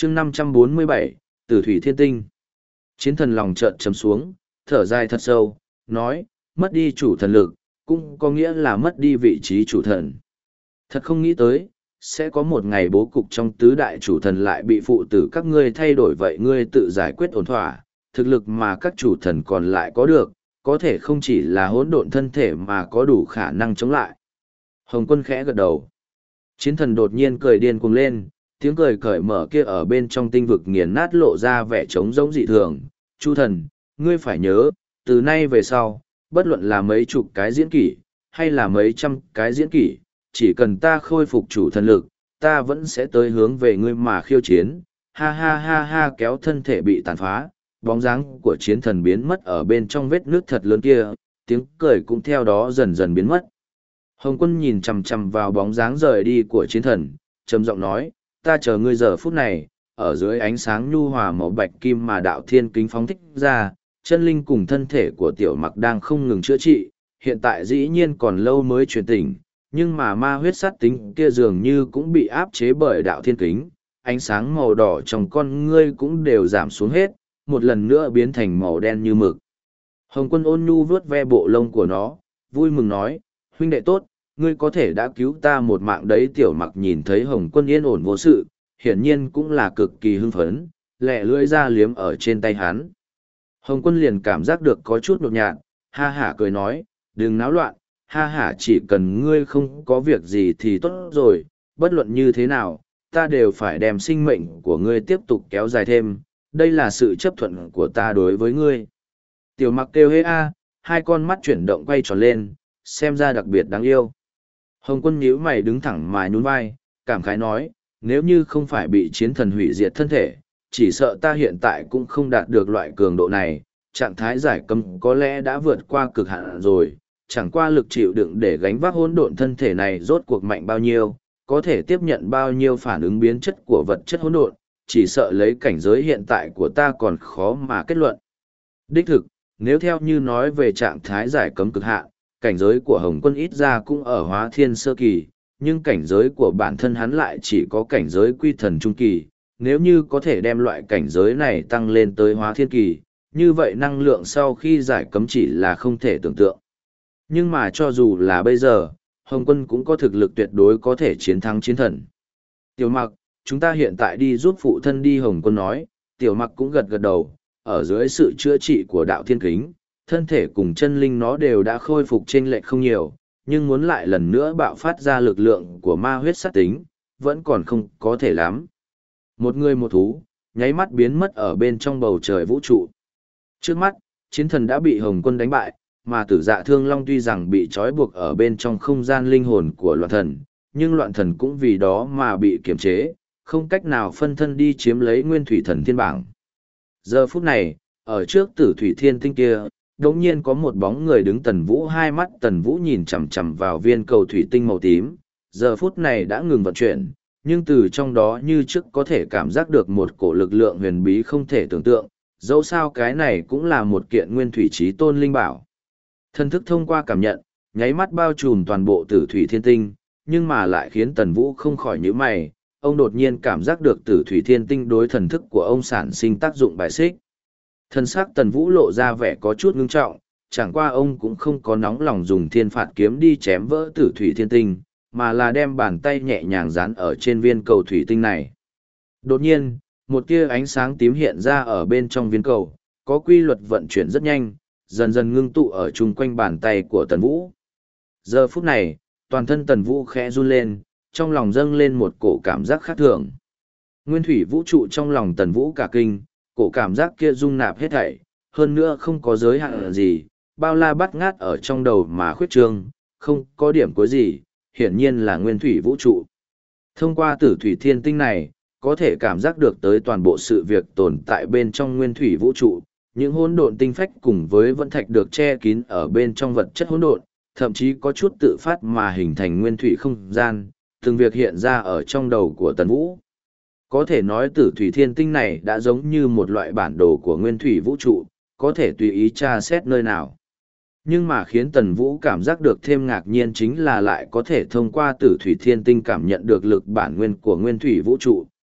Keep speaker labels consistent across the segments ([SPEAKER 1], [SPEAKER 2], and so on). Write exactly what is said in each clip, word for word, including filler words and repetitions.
[SPEAKER 1] chương năm trăm bốn mươi bảy, Tử Thủy Thiên Tinh. Chiến thần lòng chợt trầm xuống, thở dài thật sâu, nói, mất đi chủ thần lực, cũng có nghĩa là mất đi vị trí chủ thần. Thật không nghĩ tới, sẽ có một ngày bố cục trong tứ đại chủ thần lại bị phụ tử các ngươi thay đổi, vậy ngươi tự giải quyết ổn thỏa, thực lực mà các chủ thần còn lại có được, có thể không chỉ là hỗn độn thân thể mà có đủ khả năng chống lại. Hồng Quân khẽ gật đầu. Chiến thần đột nhiên cười điên cuồng lên, tiếng cười cởi mở kia ở bên trong tinh vực nghiền nát lộ ra vẻ trống rỗng dị thường. Chu thần, ngươi phải nhớ, từ nay về sau, bất luận là mấy chục cái diễn kỷ, hay là mấy trăm cái diễn kỷ, chỉ cần ta khôi phục chủ thần lực, ta vẫn sẽ tới hướng về ngươi mà khiêu chiến. Ha ha ha ha, kéo thân thể bị tàn phá, bóng dáng của chiến thần biến mất ở bên trong vết nước thật lớn kia, tiếng cười cũng theo đó dần dần biến mất. Hồng Quân nhìn chằm chằm vào bóng dáng rời đi của chiến thần, trầm giọng nói, ta chờ ngươi giờ phút này, ở dưới ánh sáng nhu hòa màu bạch kim mà đạo thiên kính phóng thích ra, chân linh cùng thân thể của tiểu mặc đang không ngừng chữa trị, hiện tại dĩ nhiên còn lâu mới chuyển tỉnh, nhưng mà ma huyết sát tính kia dường như cũng bị áp chế bởi đạo thiên kính, ánh sáng màu đỏ trong con ngươi cũng đều giảm xuống hết, một lần nữa biến thành màu đen như mực. Hồng Quân ôn nhu vuốt ve bộ lông của nó, vui mừng nói, huynh đệ tốt, ngươi có thể đã cứu ta một mạng đấy. Tiểu mặc nhìn thấy Hồng Quân yên ổn vô sự, hiển nhiên cũng là cực kỳ hưng phấn, lẹ lưỡi ra liếm ở trên tay hắn. Hồng Quân liền cảm giác được có chút nhột nhạt, ha hả cười nói, đừng náo loạn, ha hả, chỉ cần ngươi không có việc gì thì tốt rồi, bất luận như thế nào, ta đều phải đem sinh mệnh của ngươi tiếp tục kéo dài thêm, đây là sự chấp thuận của ta đối với ngươi. Tiểu mặc kêu hê a, hai con mắt chuyển động quay tròn lên, xem ra đặc biệt đáng yêu. Hồng Quân nhíu mày đứng thẳng mà nhún vai, cảm khái nói, nếu như không phải bị chiến thần hủy diệt thân thể, chỉ sợ ta hiện tại cũng không đạt được loại cường độ này, trạng thái giải cấm có lẽ đã vượt qua cực hạn rồi, chẳng qua lực chịu đựng để gánh vác hỗn độn thân thể này rốt cuộc mạnh bao nhiêu, có thể tiếp nhận bao nhiêu phản ứng biến chất của vật chất hỗn độn, chỉ sợ lấy cảnh giới hiện tại của ta còn khó mà kết luận. Đích thực, nếu theo như nói về trạng thái giải cấm cực hạn, cảnh giới của Hồng Quân ít ra cũng ở hóa thiên sơ kỳ, nhưng cảnh giới của bản thân hắn lại chỉ có cảnh giới quy thần trung kỳ. Nếu như có thể đem loại cảnh giới này tăng lên tới hóa thiên kỳ, như vậy năng lượng sau khi giải cấm chỉ là không thể tưởng tượng. Nhưng mà cho dù là bây giờ, Hồng Quân cũng có thực lực tuyệt đối có thể chiến thắng chiến thần. Tiểu mặc, chúng ta hiện tại đi giúp phụ thân đi. Hồng Quân nói, tiểu mặc cũng gật gật đầu, ở dưới sự chữa trị của đạo thiên kính, thân thể cùng chân linh nó đều đã khôi phục chênh lệch không nhiều, nhưng muốn lại lần nữa bạo phát ra lực lượng của ma huyết sát tính, vẫn còn không có thể lắm. Một người một thú, nháy mắt biến mất ở bên trong bầu trời vũ trụ. Trước mắt, chiến thần đã bị Hồng Quân đánh bại, mà Tử Dạ Thương Long tuy rằng bị trói buộc ở bên trong không gian linh hồn của loạn thần, nhưng loạn thần cũng vì đó mà bị kiềm chế, không cách nào phân thân đi chiếm lấy nguyên thủy thần thiên bảng. Giờ phút này, ở trước Tử Thủy Thiên Tinh kia, đột nhiên có một bóng người đứng. Tần Vũ, hai mắt Tần Vũ nhìn chằm chằm vào viên cầu thủy tinh màu tím, giờ phút này đã ngừng vận chuyển, nhưng từ trong đó như trước có thể cảm giác được một cổ lực lượng huyền bí không thể tưởng tượng, dẫu sao cái này cũng là một kiện nguyên thủy chí tôn linh bảo. Thân thức thông qua cảm nhận, nháy mắt bao trùm toàn bộ Tử Thủy Thiên Tinh, nhưng mà lại khiến Tần Vũ không khỏi nhíu mày, ông đột nhiên cảm giác được Tử Thủy Thiên Tinh đối thần thức của ông sản sinh tác dụng bài xích. Thân xác Tần Vũ lộ ra vẻ có chút ngưng trọng, chẳng qua ông cũng không có nóng lòng dùng thiên phạt kiếm đi chém vỡ Tử Thủy Thiên Tinh, mà là đem bàn tay nhẹ nhàng dán ở trên viên cầu thủy tinh này. Đột nhiên, một tia ánh sáng tím hiện ra ở bên trong viên cầu, có quy luật vận chuyển rất nhanh, dần dần ngưng tụ ở chung quanh bàn tay của Tần Vũ. Giờ phút này, toàn thân Tần Vũ khẽ run lên, trong lòng dâng lên một cổ cảm giác khác thường. Nguyên thủy vũ trụ trong lòng Tần Vũ cả kinh, cổ cảm giác kia dung nạp hết thảy, hơn nữa không có giới hạn gì, bao la bát ngát ở trong đầu mà khuyết trương, không có điểm cuối gì, hiển nhiên là nguyên thủy vũ trụ. Thông qua Tử Thủy Thiên Tinh này, có thể cảm giác được tới toàn bộ sự việc tồn tại bên trong nguyên thủy vũ trụ, những hỗn độn tinh phách cùng với vận thạch được che kín ở bên trong vật chất hỗn độn, thậm chí có chút tự phát mà hình thành nguyên thủy không gian, từng việc hiện ra ở trong đầu của Tần Vũ. Có thể nói Tử Thủy Thiên Tinh này đã giống như một loại bản đồ của nguyên thủy vũ trụ, có thể tùy ý tra xét nơi nào. Nhưng mà khiến Tần Vũ cảm giác được thêm ngạc nhiên chính là lại có thể thông qua Tử Thủy Thiên Tinh cảm nhận được lực bản nguyên của nguyên thủy vũ trụ,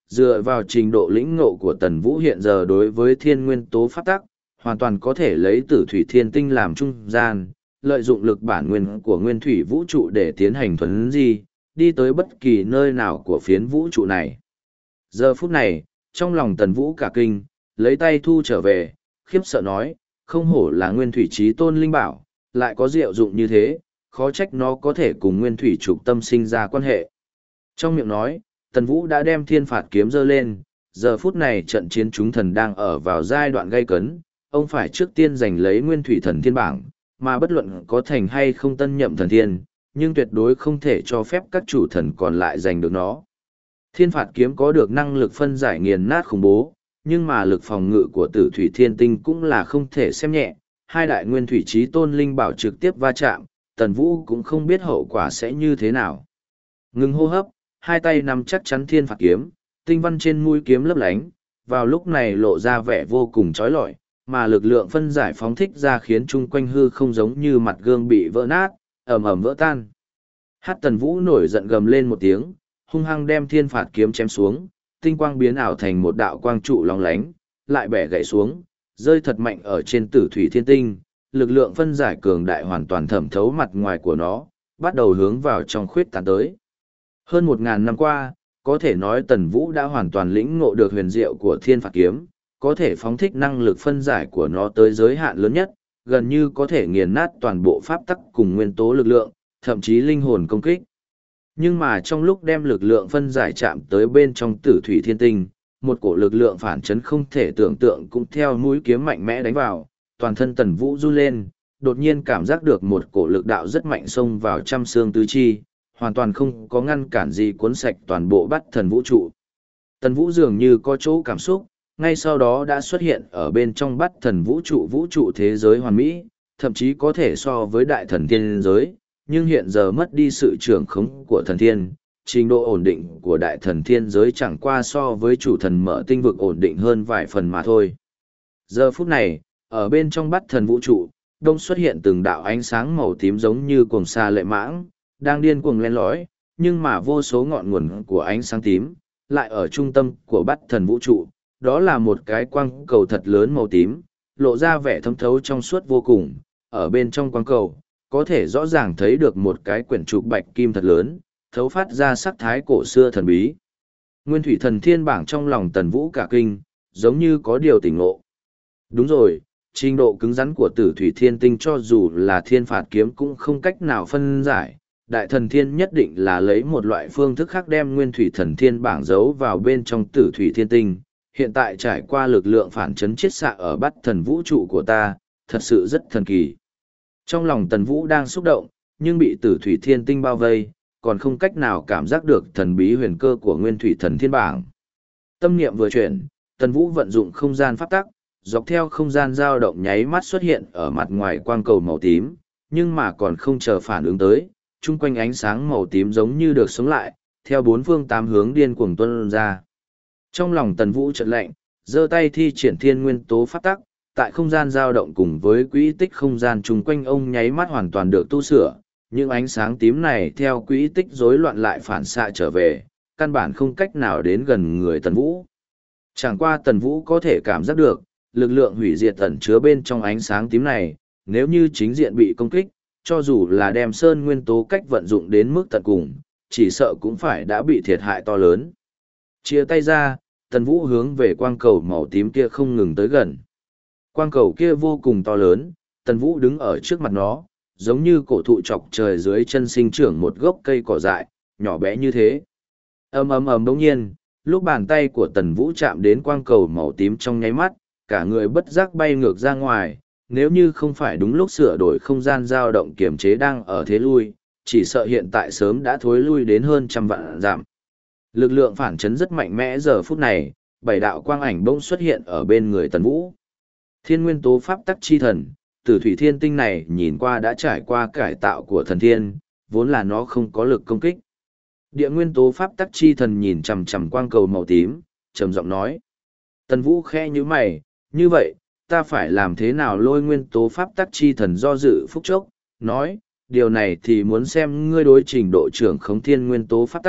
[SPEAKER 1] Dựa vào trình độ lĩnh ngộ của Tần Vũ hiện giờ đối với thiên nguyên tố pháp tắc, hoàn toàn có thể lấy tử thủy thiên tinh làm trung gian, lợi dụng lực bản nguyên của nguyên thủy vũ trụ để tiến hành thuấn di, đi tới bất kỳ nơi nào của phiến vũ trụ này. Giờ phút này, trong lòng Tần Vũ cả kinh, lấy tay thu trở về, khiếp sợ nói, không hổ là nguyên thủy trí tôn linh bảo, lại có diệu dụng như thế, khó trách nó có thể cùng nguyên thủy trục tâm sinh ra quan hệ. Trong miệng nói, Tần Vũ đã đem thiên phạt kiếm dơ lên, giờ phút này trận chiến chúng thần đang ở vào giai đoạn gay cấn, ông phải trước tiên giành lấy nguyên thủy thần thiên bảng, mà bất luận có thành hay không tân nhậm thần thiên, nhưng tuyệt đối không thể cho phép các chủ thần còn lại giành được nó. Thiên phạt kiếm có được năng lực phân giải nghiền nát khủng bố, nhưng mà lực phòng ngự của tử thủy thiên tinh cũng là không thể xem nhẹ, hai đại nguyên thủy trí tôn linh bảo trực tiếp va chạm, Tần Vũ cũng không biết hậu quả sẽ như thế nào. Ngừng hô hấp, hai tay nắm chắc chắn thiên phạt kiếm, tinh văn trên mũi kiếm lấp lánh, vào lúc này lộ ra vẻ vô cùng trói lọi, mà lực lượng phân giải phóng thích ra khiến chung quanh hư không giống như mặt gương bị vỡ nát, ầm ầm vỡ tan. Hát Tần Vũ nổi giận gầm lên một tiếng, hung hăng đem thiên phạt kiếm chém xuống, tinh quang biến ảo thành một đạo quang trụ lóng lánh, lại bẻ gãy xuống, rơi thật mạnh ở trên tử thủy thiên tinh, lực lượng phân giải cường đại hoàn toàn thẩm thấu mặt ngoài của nó, bắt đầu hướng vào trong khuyết tán tới. Hơn một ngàn năm qua, có thể nói Tần Vũ đã hoàn toàn lĩnh ngộ được huyền diệu của thiên phạt kiếm, có thể phóng thích năng lực phân giải của nó tới giới hạn lớn nhất, gần như có thể nghiền nát toàn bộ pháp tắc cùng nguyên tố lực lượng, thậm chí linh hồn công kích. Nhưng mà trong lúc đem lực lượng phân giải chạm tới bên trong tử thủy thiên tinh, một cổ lực lượng phản chấn không thể tưởng tượng cũng theo mũi kiếm mạnh mẽ đánh vào, toàn thân Tần Vũ run lên, đột nhiên cảm giác được một cổ lực đạo rất mạnh xông vào trăm xương tứ chi, hoàn toàn không có ngăn cản gì cuốn sạch toàn bộ Bát Thần vũ trụ. Tần Vũ dường như có chỗ cảm xúc, ngay sau đó đã xuất hiện ở bên trong Bát Thần vũ trụ vũ trụ thế giới hoàn mỹ, thậm chí có thể so với đại thần thiên giới, nhưng hiện giờ mất đi sự trưởng khống của thần thiên, trình độ ổn định của đại thần thiên giới chẳng qua so với chủ thần mở tinh vực ổn định hơn vài phần mà thôi. Giờ phút này, ở bên trong Bát Thần vũ trụ, đông xuất hiện từng đạo ánh sáng màu tím giống như cuồng sa lệ mãng, đang điên cuồng len lỏi, nhưng mà vô số ngọn nguồn của ánh sáng tím, lại ở trung tâm của Bát Thần vũ trụ, đó là một cái quang cầu thật lớn màu tím, lộ ra vẻ thấm thấu trong suốt vô cùng, ở bên trong quang cầu, có thể rõ ràng thấy được một cái quyển trục bạch kim thật lớn, thấu phát ra sắc thái cổ xưa thần bí. Nguyên thủy thần thiên bảng trong lòng Tần Vũ cả kinh, giống như có điều tỉnh ngộ. Đúng rồi, trình độ cứng rắn của tử thủy thiên tinh cho dù là thiên phạt kiếm cũng không cách nào phân giải. Đại thần thiên nhất định là lấy một loại phương thức khác đem nguyên thủy thần thiên bảng giấu vào bên trong tử thủy thiên tinh. Hiện tại trải qua lực lượng phản chấn chiết xạ ở Bát Thần vũ trụ của ta, thật sự rất thần kỳ. Trong lòng Tần Vũ đang xúc động, nhưng bị tử thủy thiên tinh bao vây, còn không cách nào cảm giác được thần bí huyền cơ của nguyên thủy thần thiên bảng. Tâm niệm vừa chuyển, Tần Vũ vận dụng không gian pháp tắc, dọc theo không gian dao động nháy mắt xuất hiện ở mặt ngoài quang cầu màu tím, nhưng mà còn không chờ phản ứng tới, chung quanh ánh sáng màu tím giống như được sống lại, theo bốn phương tám hướng điên cuồng tuôn ra. Trong lòng Tần Vũ chợt lạnh, giơ tay thi triển thiên nguyên tố pháp tắc, tại không gian dao động cùng với quỹ tích không gian chung quanh ông nháy mắt hoàn toàn được tu sửa, những ánh sáng tím này theo quỹ tích rối loạn lại phản xạ trở về, căn bản không cách nào đến gần người Tần Vũ. Chẳng qua Tần Vũ có thể cảm giác được, lực lượng hủy diệt ẩn chứa bên trong ánh sáng tím này, nếu như chính diện bị công kích, cho dù là đem sơn nguyên tố cách vận dụng đến mức tận cùng, chỉ sợ cũng phải đã bị thiệt hại to lớn. Chia tay ra, Tần Vũ hướng về quang cầu màu tím kia không ngừng tới gần. Quang cầu kia vô cùng to lớn, Tần Vũ đứng ở trước mặt nó, giống như cổ thụ chọc trời dưới chân sinh trưởng một gốc cây cỏ dại, nhỏ bé như thế. Ầm ầm ầm bỗng nhiên, lúc bàn tay của Tần Vũ chạm đến quang cầu màu tím trong nháy mắt, cả người bất giác bay ngược ra ngoài, nếu như không phải đúng lúc sửa đổi không gian dao động kiềm chế đang ở thế lui, chỉ sợ hiện tại sớm đã thối lui đến hơn trăm vạn dặm. Lực lượng phản chấn rất mạnh mẽ giờ phút này, bảy đạo quang ảnh bỗng xuất hiện ở bên người Tần Vũ. Thiên nguyên tố pháp tắc chi thần, tử thủy thiên tinh này nhìn qua đã trải qua cải tạo của thần thiên, vốn là nó không có lực công kích. Địa nguyên tố pháp tắc chi thần nhìn chằm chằm quang cầu màu tím, trầm giọng nói. Tần Vũ khẽ như mày, như vậy, ta phải làm thế nào? Lôi nguyên tố pháp tắc chi thần do dự phúc chốc, nói, điều này thì muốn xem ngươi đối trình độ trưởng khống thiên nguyên tố pháp tắc,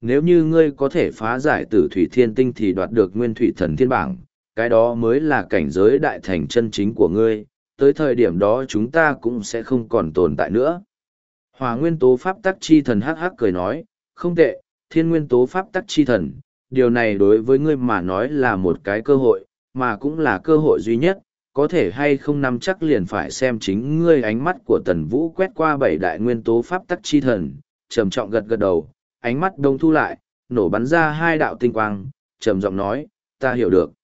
[SPEAKER 1] nếu như ngươi có thể phá giải tử thủy thiên tinh thì đoạt được nguyên thủy thần thiên bảng, cái đó mới là cảnh giới đại thành chân chính của ngươi, tới thời điểm đó chúng ta cũng sẽ không còn tồn tại nữa. Hỏa nguyên tố pháp tắc chi thần hắc hắc cười nói, không tệ, thiên nguyên tố pháp tắc chi thần, điều này đối với ngươi mà nói là một cái cơ hội, mà cũng là cơ hội duy nhất, có thể hay không nắm chắc liền phải xem chính ngươi. Ánh mắt của Tần Vũ quét qua bảy đại nguyên tố pháp tắc chi thần, trầm trọng gật gật đầu, ánh mắt đông thu lại, nổ bắn ra hai đạo tinh quang, trầm giọng nói, ta hiểu được.